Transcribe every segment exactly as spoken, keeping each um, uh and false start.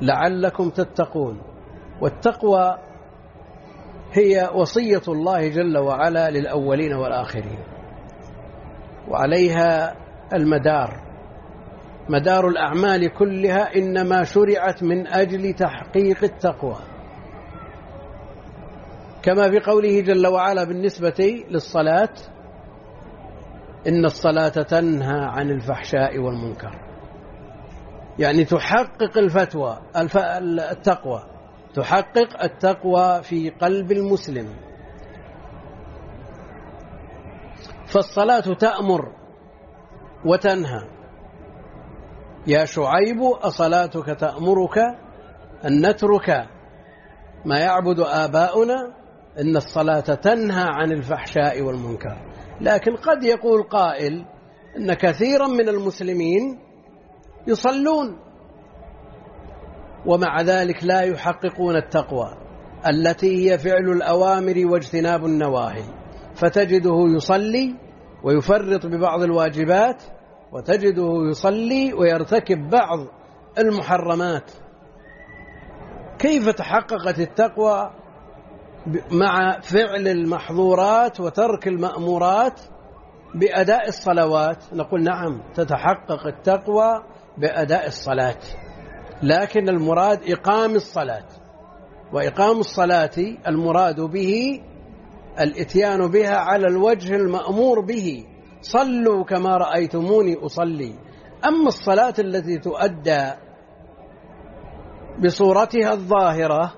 لعلكم تتقون. والتقوى هي وصية الله جل وعلا للأولين والآخرين، وعليها المدار، مدار الأعمال كلها إنما شرعت من أجل تحقيق التقوى، كما في قوله جل وعلا بالنسبة للصلاة: إن الصلاة تنهى عن الفحشاء والمنكر، يعني تحقق الفتوى التقوى، تحقق التقوى في قلب المسلم. فالصلاة تأمر وتنهى. يا شعيب أصلاتك تأمرك أن نترك ما يعبد آباؤنا؟ إن الصلاة تنهى عن الفحشاء والمنكر. لكن قد يقول قائل إن كثيرا من المسلمين يصلون ومع ذلك لا يحققون التقوى التي هي فعل الأوامر واجتناب النواهي، فتجده يصلي ويفرط ببعض الواجبات، وتجده يصلي ويرتكب بعض المحرمات. كيف تحققت التقوى مع فعل المحظورات وترك المأمورات بأداء الصلوات؟ نقول نعم، تتحقق التقوى بأداء الصلاة، لكن المراد إقام الصلاة، وإقام الصلاة المراد به الإتيان بها على الوجه المأمور به: صلوا كما رأيتموني أصلي. أما الصلاة التي تؤدى بصورتها الظاهرة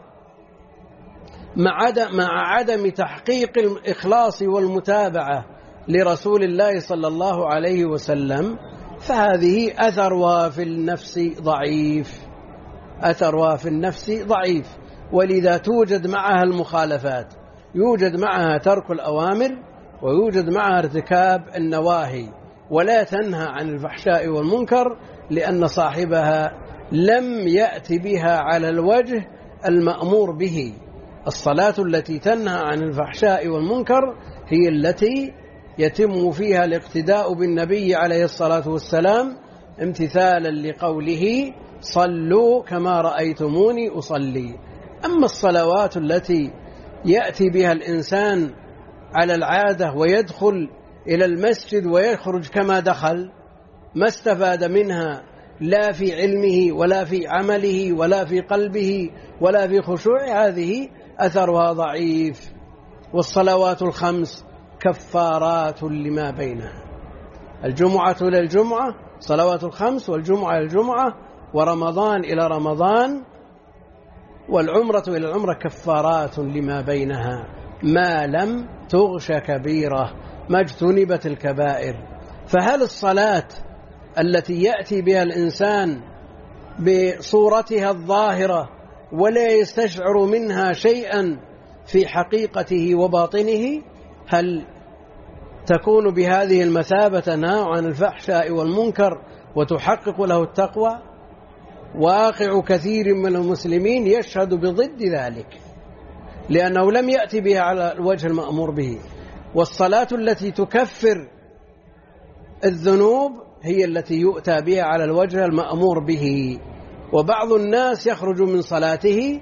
مع عدم تحقيق الإخلاص والمتابعة لرسول الله صلى الله عليه وسلم، فهذه أثرها في النفس ضعيف، أثرها في النفس ضعيف. ولذا توجد معها المخالفات، يوجد معها ترك الأوامر ويوجد معها ارتكاب النواهي، ولا تنهى عن الفحشاء والمنكر لأن صاحبها لم يأتي بها على الوجه المأمور به. الصلاة التي تنهى عن الفحشاء والمنكر هي التي يتم فيها الاقتداء بالنبي عليه الصلاة والسلام امتثالا لقوله: صلوا كما رأيتموني أصلي. أما الصلوات التي يأتي بها الإنسان على العادة ويدخل إلى المسجد ويخرج كما دخل، ما استفاد منها لا في علمه ولا في عمله ولا في قلبه ولا في خشوع، هذه أثرها ضعيف. والصلوات الخمس كفارات لما بينها، الجمعة إلى الجمعة صلوات الخمس، والجمعة إلى الجمعة، ورمضان إلى رمضان، والعمرة إلى العمرة كفارات لما بينها ما لم تغش كبيرة، ما اجتنبت الكبائر. فهل الصلاة التي يأتي بها الإنسان بصورتها الظاهرة ولا يستشعر منها شيئا في حقيقته وباطنه، هل تكون بهذه المثابة تنهى عن الفحشاء والمنكر وتحقق له التقوى؟ واقع كثير من المسلمين يشهد بضد ذلك، لأنه لم يأتي بها على الوجه المأمور به. والصلاة التي تكفر الذنوب هي التي يؤتى بها على الوجه المأمور به. وبعض الناس يخرج من صلاته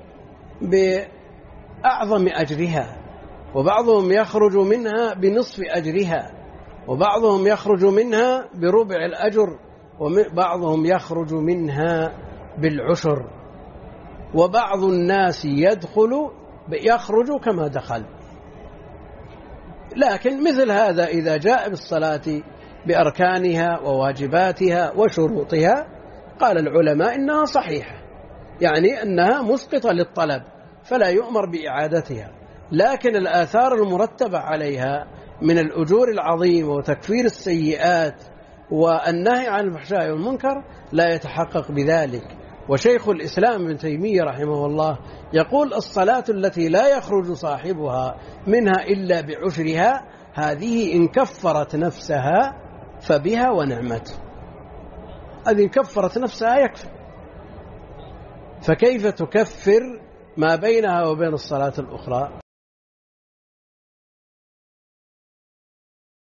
بأعظم أجرها، وبعضهم يخرج منها بنصف أجرها، وبعضهم يخرج منها بربع الأجر، وبعضهم يخرج منها بالعشر، وبعض الناس يدخل يخرج كما دخل. لكن مثل هذا إذا جاء بالصلاة بأركانها وواجباتها وشروطها قال العلماء إنها صحيحة، يعني أنها مسقطة للطلب فلا يؤمر بإعادتها. لكن الآثار المرتبة عليها من الأجور العظيمة وتكفير السيئات والنهي عن الفحشاء والمنكر لا يتحقق بذلك. وشيخ الإسلام ابن تيمية رحمه الله يقول: الصلاة التي لا يخرج صاحبها منها إلا بعشرها هذه إن كفرت نفسها فبها ونعمت. هذه إن كفرت نفسها يكفي، فكيف تكفر ما بينها وبين الصلاة الأخرى؟